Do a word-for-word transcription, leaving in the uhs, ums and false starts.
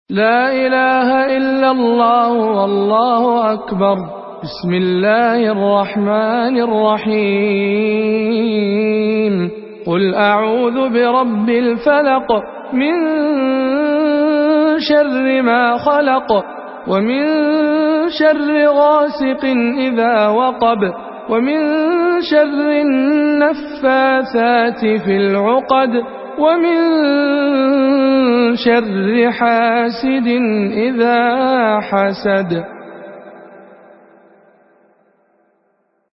لا إله إلا الله والله أكبر. بسم الله الرحمن الرحيم. قل أعوذ برب الفلق من شر ما خلق ومن شر غاسق إذا وقب ومن شر النفاثات في العقد ومن شر حاسد إذا حسد.